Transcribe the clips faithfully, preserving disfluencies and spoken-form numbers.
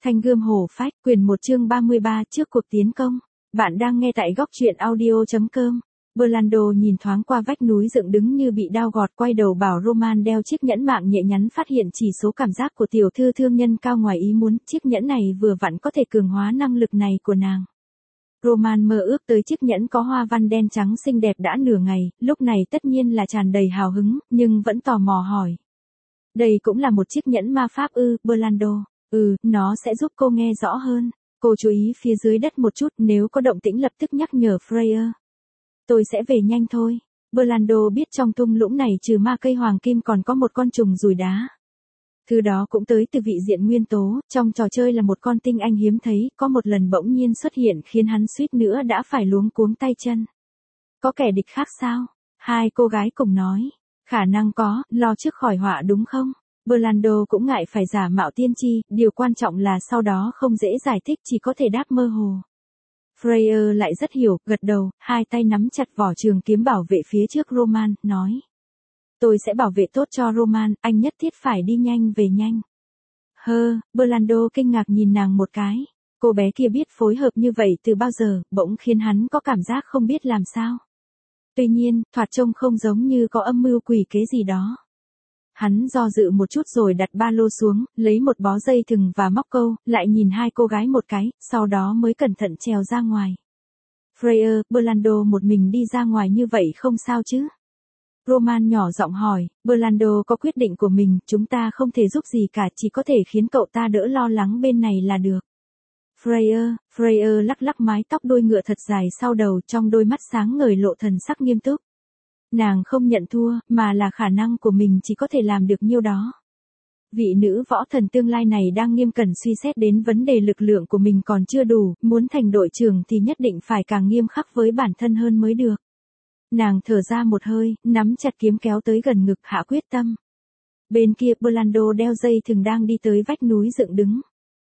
Thanh gươm hổ phách, quyển một chương ba mươi ba trước cuộc tiến công. Bạn đang nghe tại góc truyện audio chấm com. Orlando nhìn thoáng qua vách núi dựng đứng như bị đao gọt, quay đầu bảo Roman đeo chiếc nhẫn mạng nhẹ nhắn, phát hiện chỉ số cảm giác của tiểu thư thương nhân cao ngoài ý muốn, chiếc nhẫn này vừa vặn có thể cường hóa năng lực này của nàng. Roman mơ ước tới chiếc nhẫn có hoa văn đen trắng xinh đẹp đã nửa ngày, lúc này tất nhiên là tràn đầy hào hứng, nhưng vẫn tò mò hỏi. Đây cũng là một chiếc nhẫn ma pháp ư? Orlando. Ừ, nó sẽ giúp cô nghe rõ hơn. Cô chú ý phía dưới đất một chút, nếu có động tĩnh lập tức nhắc nhở Freya. Tôi sẽ về nhanh thôi. Orlando biết trong thung lũng này trừ ma cây hoàng kim còn có một con trùng dùi đá. Thứ đó cũng tới từ vị diện nguyên tố, trong trò chơi là một con tinh anh hiếm thấy, có một lần bỗng nhiên xuất hiện khiến hắn suýt nữa đã phải luống cuống tay chân. Có kẻ địch khác sao? Hai cô gái cùng nói. Khả năng có, lo trước khỏi họa đúng không? Orlando cũng ngại phải giả mạo tiên tri, điều quan trọng là sau đó không dễ giải thích, chỉ có thể đáp mơ hồ. Freya lại rất hiểu, gật đầu, hai tay nắm chặt vỏ trường kiếm bảo vệ phía trước Roman, nói. Tôi sẽ bảo vệ tốt cho Roman, anh nhất thiết phải đi nhanh về nhanh. Hơ, Orlando kinh ngạc nhìn nàng một cái. Cô bé kia biết phối hợp như vậy từ bao giờ, bỗng khiến hắn có cảm giác không biết làm sao. Tuy nhiên, thoạt trông không giống như có âm mưu quỷ kế gì đó. Hắn do dự một chút rồi đặt ba lô xuống, lấy một bó dây thừng và móc câu, lại nhìn hai cô gái một cái, sau đó mới cẩn thận trèo ra ngoài. Freya, Orlando một mình đi ra ngoài như vậy không sao chứ? Roman nhỏ giọng hỏi. Orlando có quyết định của mình, chúng ta không thể giúp gì cả, chỉ có thể khiến cậu ta đỡ lo lắng bên này là được. Freya, Freya lắc lắc mái tóc đuôi ngựa thật dài sau đầu, trong đôi mắt sáng ngời lộ thần sắc nghiêm túc. Nàng không nhận thua, mà là khả năng của mình chỉ có thể làm được nhiêu đó. Vị nữ võ thần tương lai này đang nghiêm cẩn suy xét đến vấn đề lực lượng của mình còn chưa đủ, muốn thành đội trưởng thì nhất định phải càng nghiêm khắc với bản thân hơn mới được. Nàng thở ra một hơi, nắm chặt kiếm kéo tới gần ngực, hạ quyết tâm. Bên kia Orlando đeo dây thừng đang đi tới vách núi dựng đứng.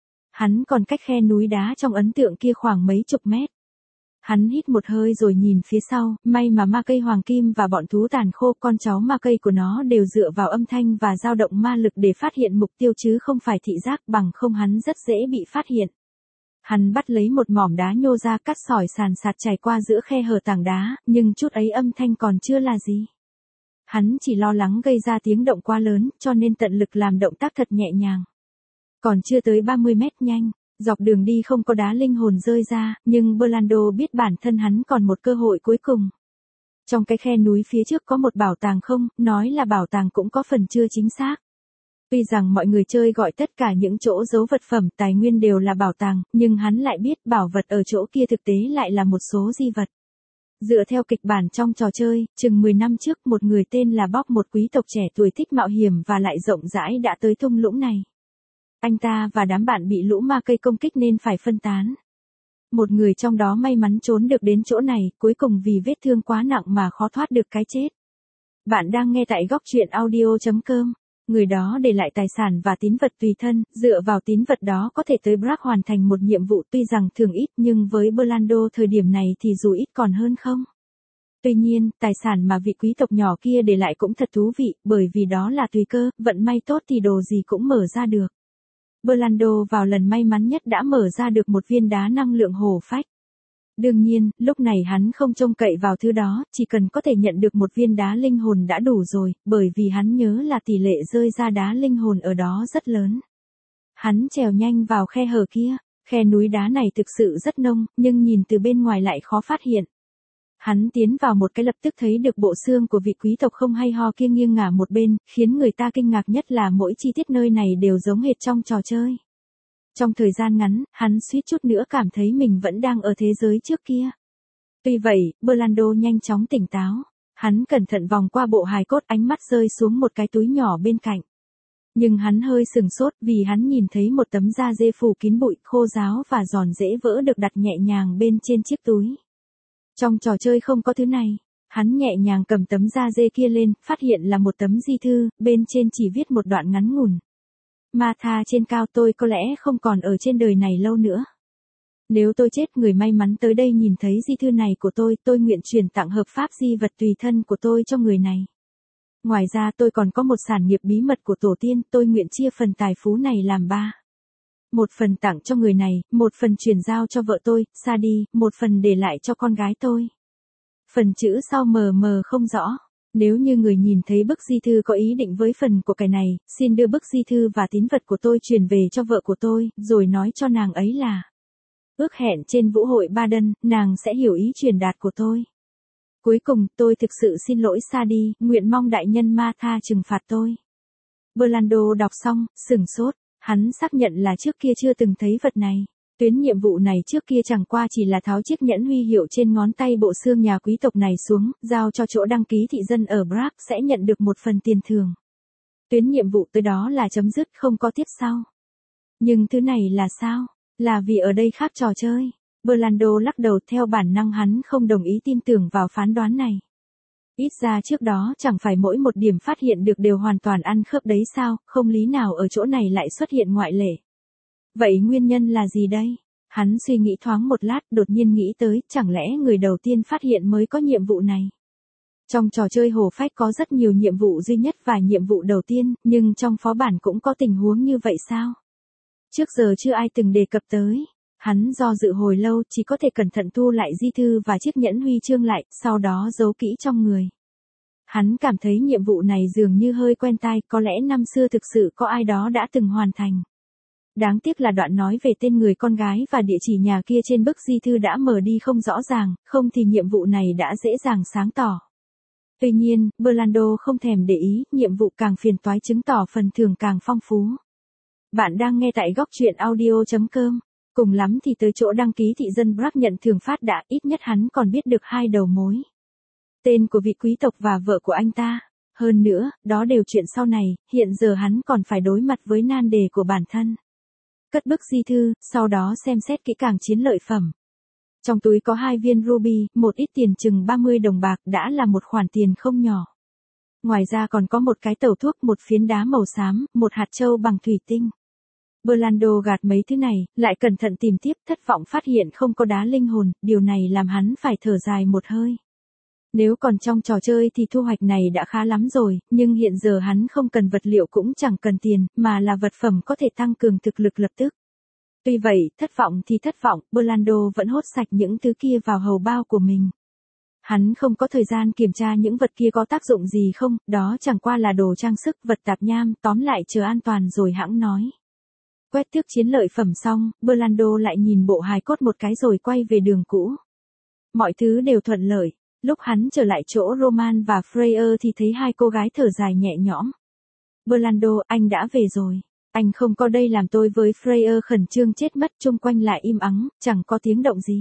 Hắn còn cách khe núi đá trong ấn tượng kia khoảng mấy chục mét. Hắn hít một hơi rồi nhìn phía sau, may mà ma cây hoàng kim và bọn thú tàn khô, con cháu ma cây của nó đều dựa vào âm thanh và dao động ma lực để phát hiện mục tiêu chứ không phải thị giác, bằng không hắn rất dễ bị phát hiện. Hắn bắt lấy một mỏm đá nhô ra, cắt sỏi sàn sạt chảy qua giữa khe hở tảng đá, nhưng chút ấy âm thanh còn chưa là gì. Hắn chỉ lo lắng gây ra tiếng động quá lớn, cho nên tận lực làm động tác thật nhẹ nhàng. Còn chưa tới ba mươi mét nhanh. Dọc đường đi không có đá linh hồn rơi ra, nhưng Orlando biết bản thân hắn còn một cơ hội cuối cùng. Trong cái khe núi phía trước có một bảo tàng không, nói là bảo tàng cũng có phần chưa chính xác. Tuy rằng mọi người chơi gọi tất cả những chỗ giấu vật phẩm, tài nguyên đều là bảo tàng, nhưng hắn lại biết bảo vật ở chỗ kia thực tế lại là một số di vật. Dựa theo kịch bản trong trò chơi, chừng mười năm trước một người tên là Bob, một quý tộc trẻ tuổi thích mạo hiểm và lại rộng rãi đã tới thung lũng này. Anh ta và đám bạn bị lũ ma cây công kích nên phải phân tán. Một người trong đó may mắn trốn được đến chỗ này, cuối cùng vì vết thương quá nặng mà khó thoát được cái chết. Bạn đang nghe tại góc truyện audio chấm com. Người đó để lại tài sản và tín vật tùy thân, dựa vào tín vật đó có thể tới Brack hoàn thành một nhiệm vụ, tuy rằng thường ít nhưng với Orlando thời điểm này thì dù ít còn hơn không. Tuy nhiên, tài sản mà vị quý tộc nhỏ kia để lại cũng thật thú vị, bởi vì đó là tùy cơ, vận may tốt thì đồ gì cũng mở ra được. Orlando vào lần may mắn nhất đã mở ra được một viên đá năng lượng hổ phách. Đương nhiên, lúc này hắn không trông cậy vào thứ đó, chỉ cần có thể nhận được một viên đá linh hồn đã đủ rồi, bởi vì hắn nhớ là tỷ lệ rơi ra đá linh hồn ở đó rất lớn. Hắn trèo nhanh vào khe hở kia, khe núi đá này thực sự rất nông, nhưng nhìn từ bên ngoài lại khó phát hiện. Hắn tiến vào một cái lập tức thấy được bộ xương của vị quý tộc không hay ho kia nghiêng ngả một bên, khiến người ta kinh ngạc nhất là mỗi chi tiết nơi này đều giống hệt trong trò chơi. Trong thời gian ngắn, hắn suýt chút nữa cảm thấy mình vẫn đang ở thế giới trước kia. Tuy vậy, Orlando nhanh chóng tỉnh táo. Hắn cẩn thận vòng qua bộ hài cốt, ánh mắt rơi xuống một cái túi nhỏ bên cạnh. Nhưng hắn hơi sừng sốt vì hắn nhìn thấy một tấm da dê phủ kín bụi, khô ráo và giòn dễ vỡ được đặt nhẹ nhàng bên trên chiếc túi. Trong trò chơi không có thứ này. Hắn nhẹ nhàng cầm tấm da dê kia lên, phát hiện là một tấm di thư, bên trên chỉ viết một đoạn ngắn ngủn. Martha trên cao, tôi có lẽ không còn ở trên đời này lâu nữa. Nếu tôi chết, người may mắn tới đây nhìn thấy di thư này của tôi, tôi nguyện chuyển tặng hợp pháp di vật tùy thân của tôi cho người này. Ngoài ra tôi còn có một sản nghiệp bí mật của tổ tiên, tôi nguyện chia phần tài phú này làm ba. một phần tặng cho người này, một phần chuyển giao cho vợ tôi, Sadie, một phần để lại cho con gái tôi. Phần chữ sau mờ mờ không rõ. Nếu như người nhìn thấy bức di thư có ý định với phần của cái này, xin đưa bức di thư và tín vật của tôi truyền về cho vợ của tôi, rồi nói cho nàng ấy là ước hẹn trên vũ hội Baden, nàng sẽ hiểu ý truyền đạt của tôi. Cuối cùng, tôi thực sự xin lỗi Sadie, nguyện mong đại nhân ma tha trừng phạt tôi. Burlando đọc xong, sửng sốt, hắn xác nhận là trước kia chưa từng thấy vật này. Tuyến nhiệm vụ này trước kia chẳng qua chỉ là tháo chiếc nhẫn huy hiệu trên ngón tay bộ xương nhà quý tộc này xuống, giao cho chỗ đăng ký thị dân ở Prague sẽ nhận được một phần tiền thưởng. Tuyến nhiệm vụ tới đó là chấm dứt, không có tiếp sau. Nhưng thứ này là sao? Là vì ở đây khác trò chơi. Burlando lắc đầu, theo bản năng hắn không đồng ý tin tưởng vào phán đoán này. Ít ra trước đó chẳng phải mỗi một điểm phát hiện được đều hoàn toàn ăn khớp đấy sao, không lý nào ở chỗ này lại xuất hiện ngoại lệ. Vậy nguyên nhân là gì đây? Hắn suy nghĩ thoáng một lát, đột nhiên nghĩ tới, chẳng lẽ người đầu tiên phát hiện mới có nhiệm vụ này? Trong trò chơi Hổ Phách có rất nhiều nhiệm vụ duy nhất và nhiệm vụ đầu tiên, nhưng trong phó bản cũng có tình huống như vậy sao? Trước giờ chưa ai từng đề cập tới. Hắn do dự hồi lâu, chỉ có thể cẩn thận thu lại di thư và chiếc nhẫn huy chương lại, sau đó giấu kỹ trong người. Hắn cảm thấy nhiệm vụ này dường như hơi quen tai, có lẽ năm xưa thực sự có ai đó đã từng hoàn thành. Đáng tiếc là đoạn nói về tên người con gái và địa chỉ nhà kia trên bức di thư đã mờ đi không rõ ràng, không thì nhiệm vụ này đã dễ dàng sáng tỏ. Tuy nhiên, Burlando không thèm để ý, nhiệm vụ càng phiền toái chứng tỏ phần thưởng càng phong phú. Bạn đang nghe tại góc truyện audio chấm com. Cùng lắm thì tới chỗ đăng ký thị dân Prague nhận thưởng phát đã, ít nhất hắn còn biết được hai đầu mối. Tên của vị quý tộc và vợ của anh ta. Hơn nữa, đó đều chuyện sau này, hiện giờ hắn còn phải đối mặt với nan đề của bản thân. Cất bức di thư, sau đó xem xét kỹ càng chiến lợi phẩm. Trong túi có hai viên ruby, một ít tiền chừng ba mươi đồng bạc đã là một khoản tiền không nhỏ. Ngoài ra còn có một cái tẩu thuốc, một phiến đá màu xám, một hạt châu bằng thủy tinh. Burlando gạt mấy thứ này, lại cẩn thận tìm tiếp, thất vọng phát hiện không có đá linh hồn, điều này làm hắn phải thở dài một hơi. Nếu còn trong trò chơi thì thu hoạch này đã khá lắm rồi, nhưng hiện giờ hắn không cần vật liệu cũng chẳng cần tiền, mà là vật phẩm có thể tăng cường thực lực lập tức. Tuy vậy, thất vọng thì thất vọng, Burlando vẫn hốt sạch những thứ kia vào hầu bao của mình. Hắn không có thời gian kiểm tra những vật kia có tác dụng gì không, đó chẳng qua là đồ trang sức, vật tạp nham, tóm lại chờ an toàn rồi hãng nói. Quét tước chiến lợi phẩm xong, Burlando lại nhìn bộ hài cốt một cái rồi quay về đường cũ. Mọi thứ đều thuận lợi. Lúc hắn trở lại chỗ Roman và Freya thì thấy hai cô gái thở dài nhẹ nhõm. Burlando, anh đã về rồi. Anh không có đây làm tôi với Freya khẩn trương chết mất, chung quanh lại im ắng, chẳng có tiếng động gì.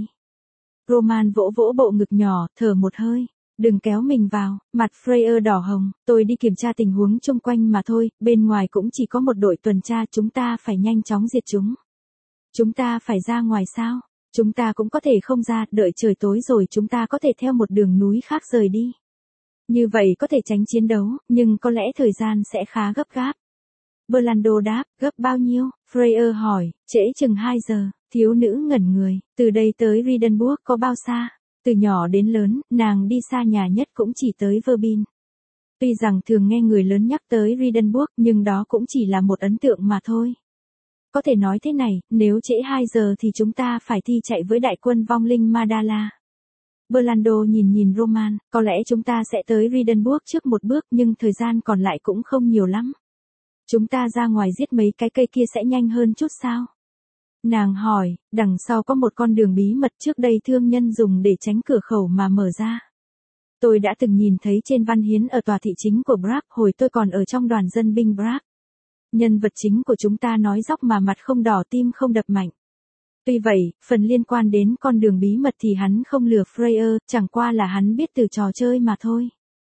Roman vỗ vỗ bộ ngực nhỏ, thở một hơi. Đừng kéo mình vào, mặt Freya đỏ hồng, tôi đi kiểm tra tình huống chung quanh mà thôi, bên ngoài cũng chỉ có một đội tuần tra, chúng ta phải nhanh chóng diệt chúng. Chúng ta phải ra ngoài sao? Chúng ta cũng có thể không ra, đợi trời tối rồi chúng ta có thể theo một đường núi khác rời đi. Như vậy có thể tránh chiến đấu, nhưng có lẽ thời gian sẽ khá gấp gáp. Burlando đáp, gấp bao nhiêu? Freya hỏi, trễ chừng hai giờ, thiếu nữ ngẩn người, từ đây tới Riedenburg có bao xa? Từ nhỏ đến lớn, nàng đi xa nhà nhất cũng chỉ tới Verbin. Tuy rằng thường nghe người lớn nhắc tới Riedenburg, nhưng đó cũng chỉ là một ấn tượng mà thôi. Có thể nói thế này, nếu trễ hai giờ thì chúng ta phải thi chạy với đại quân vong linh Madala. Burlando nhìn nhìn Roman, có lẽ chúng ta sẽ tới Riedenburg trước một bước nhưng thời gian còn lại cũng không nhiều lắm. Chúng ta ra ngoài giết mấy cái cây kia sẽ nhanh hơn chút sao? Nàng hỏi, đằng sau có một con đường bí mật trước đây thương nhân dùng để tránh cửa khẩu mà mở ra. Tôi đã từng nhìn thấy trên văn hiến ở tòa thị chính của Prague hồi tôi còn ở trong đoàn dân binh Prague. Nhân vật chính của chúng ta nói dóc mà mặt không đỏ tim không đập mạnh. Tuy vậy, phần liên quan đến con đường bí mật thì hắn không lừa Freya, chẳng qua là hắn biết từ trò chơi mà thôi.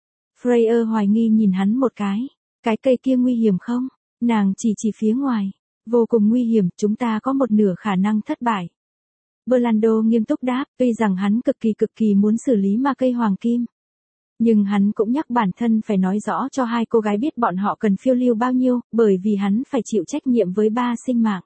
Freya hoài nghi nhìn hắn một cái. Cái cây kia nguy hiểm không? Nàng chỉ chỉ phía ngoài. Vô cùng nguy hiểm, chúng ta có một nửa khả năng thất bại. Burlando nghiêm túc đáp, tuy rằng hắn cực kỳ cực kỳ muốn xử lý ma cây hoàng kim. Nhưng hắn cũng nhắc bản thân phải nói rõ cho hai cô gái biết bọn họ cần phiêu lưu bao nhiêu, bởi vì hắn phải chịu trách nhiệm với ba sinh mạng.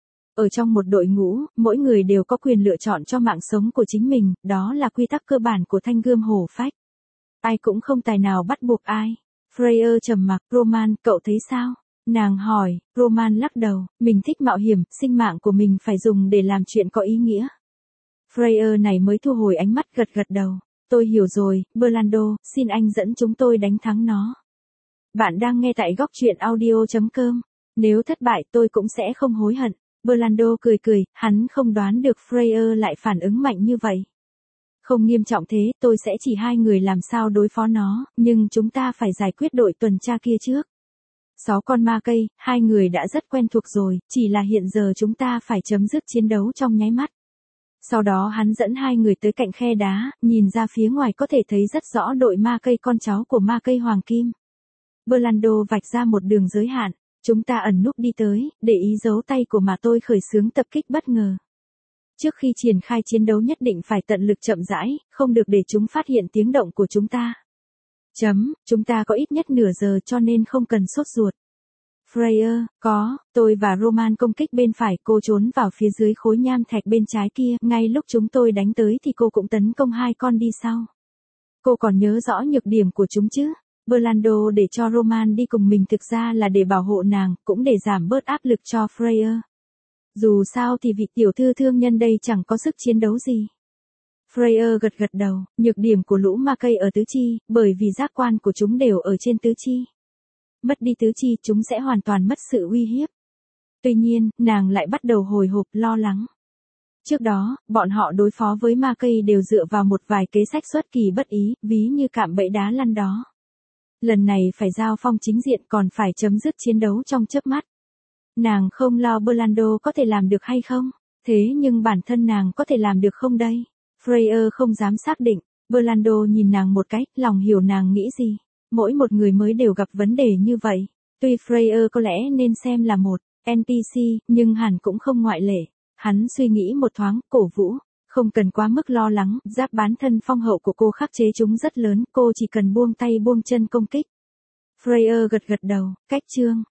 Ở trong một đội ngũ, mỗi người đều có quyền lựa chọn cho mạng sống của chính mình, đó là quy tắc cơ bản của thanh gươm hổ phách. Ai cũng không tài nào bắt buộc ai. Freya trầm mặc, Roman, cậu thấy sao? Nàng hỏi, Roman lắc đầu, mình thích mạo hiểm, sinh mạng của mình phải dùng để làm chuyện có ý nghĩa. Freyr này mới thu hồi ánh mắt gật gật đầu. Tôi hiểu rồi, Berlando, xin anh dẫn chúng tôi đánh thắng nó. Bạn đang nghe tại góc truyện audio chấm com. Nếu thất bại tôi cũng sẽ không hối hận. Berlando cười cười, hắn không đoán được Freyr lại phản ứng mạnh như vậy. Không nghiêm trọng thế, tôi sẽ chỉ hai người làm sao đối phó nó, nhưng chúng ta phải giải quyết đội tuần tra kia trước. Sáu con ma cây, hai người đã rất quen thuộc rồi, chỉ là hiện giờ chúng ta phải chấm dứt chiến đấu trong nháy mắt. Sau đó hắn dẫn hai người tới cạnh khe đá, nhìn ra phía ngoài có thể thấy rất rõ đội ma cây con cháu của ma cây hoàng kim. Berlando vạch ra một đường giới hạn, chúng ta ẩn núp đi tới, để ý dấu tay của mà tôi khởi xướng tập kích bất ngờ. Trước khi triển khai chiến đấu nhất định phải tận lực chậm rãi, không được để chúng phát hiện tiếng động của chúng ta. Chấm, chúng ta có ít nhất nửa giờ cho nên không cần sốt ruột. Freyr, có, tôi và Roman công kích bên phải, cô trốn vào phía dưới khối nham thạch bên trái kia, ngay lúc chúng tôi đánh tới thì cô cũng tấn công hai con đi sau. Cô còn nhớ rõ nhược điểm của chúng chứ? Berlando để cho Roman đi cùng mình thực ra là để bảo hộ nàng, cũng để giảm bớt áp lực cho Freyr. Dù sao thì vị tiểu thư thương nhân đây chẳng có sức chiến đấu gì. Freyr gật gật đầu, nhược điểm của lũ ma cây ở tứ chi, bởi vì giác quan của chúng đều ở trên tứ chi. Mất đi tứ chi chúng sẽ hoàn toàn mất sự uy hiếp. Tuy nhiên, nàng lại bắt đầu hồi hộp lo lắng. Trước đó, bọn họ đối phó với ma cây đều dựa vào một vài kế sách xuất kỳ bất ý, ví như cạm bẫy đá lăn đó. Lần này phải giao phong chính diện còn phải chấm dứt chiến đấu trong chớp mắt. Nàng không lo Berlando có thể làm được hay không, thế nhưng bản thân nàng có thể làm được không đây? Freyr không dám xác định, Berlando nhìn nàng một cái, lòng hiểu nàng nghĩ gì. Mỗi một người mới đều gặp vấn đề như vậy. Tuy Freyr có lẽ nên xem là một en pê xê, nhưng hẳn cũng không ngoại lệ. Hắn suy nghĩ một thoáng, cổ vũ. Không cần quá mức lo lắng, giáp bán thân phong hậu của cô khắc chế chúng rất lớn, cô chỉ cần buông tay buông chân công kích. Freyr gật gật đầu, cách chương.